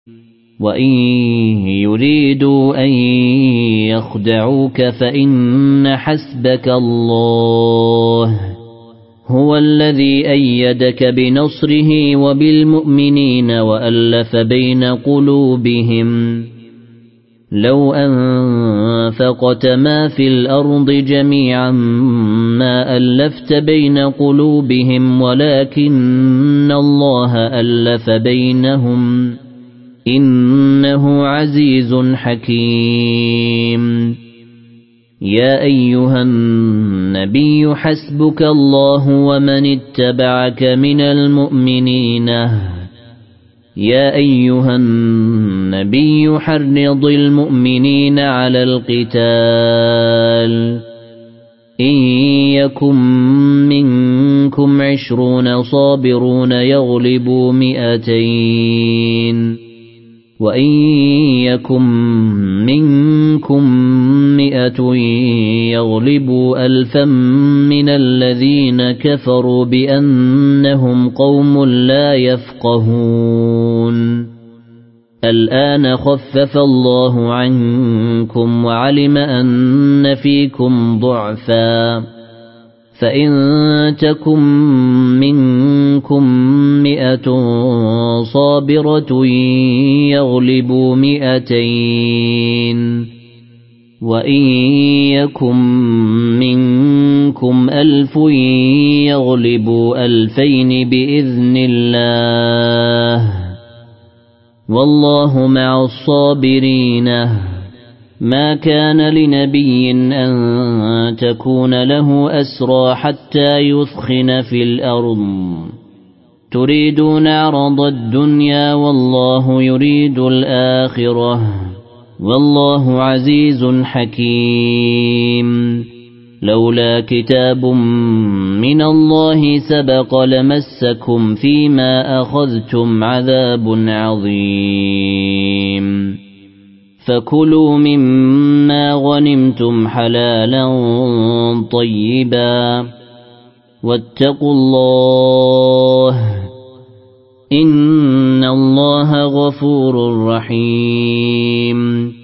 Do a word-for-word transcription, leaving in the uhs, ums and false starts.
وإن يريدوا أن يخدعوك فإن حسبك الله هو الذي أيدك بنصره وبالمؤمنين وألف بين قلوبهم لو أنفقت ما في الأرض جميعا ما ألفت بين قلوبهم ولكن الله ألف بينهم إنه عزيز حكيم. يا أيها النبي حسبك الله ومن اتبعك من المؤمنين. يا أيها النبي حرض المؤمنين على القتال إن يكن منكم عشرون صابرون يغلبوا مئتين وإن يكن منكم مئة يغلبوا ألفا من الذين كفروا بأنهم قوم لا يفقهون. الآن خفف الله عنكم وعلم أن فيكم ضعفا فإن تكن منكم مئة صابرة يغلبوا مئتين وإن يكن منكم ألف يغلبوا ألفين بإذن الله والله مع الصابرين. ما كان لنبي أن تكون له أسرى حتى يثخن في الأرض تريدون عرض الدنيا والله يريد الآخرة والله عزيز حكيم. لولا كتاب من الله سبق لمسكم فيما أخذتم عذاب عظيم فكلوا مما غنمتم حلالا طيبا واتقوا الله إن الله غفور رحيم.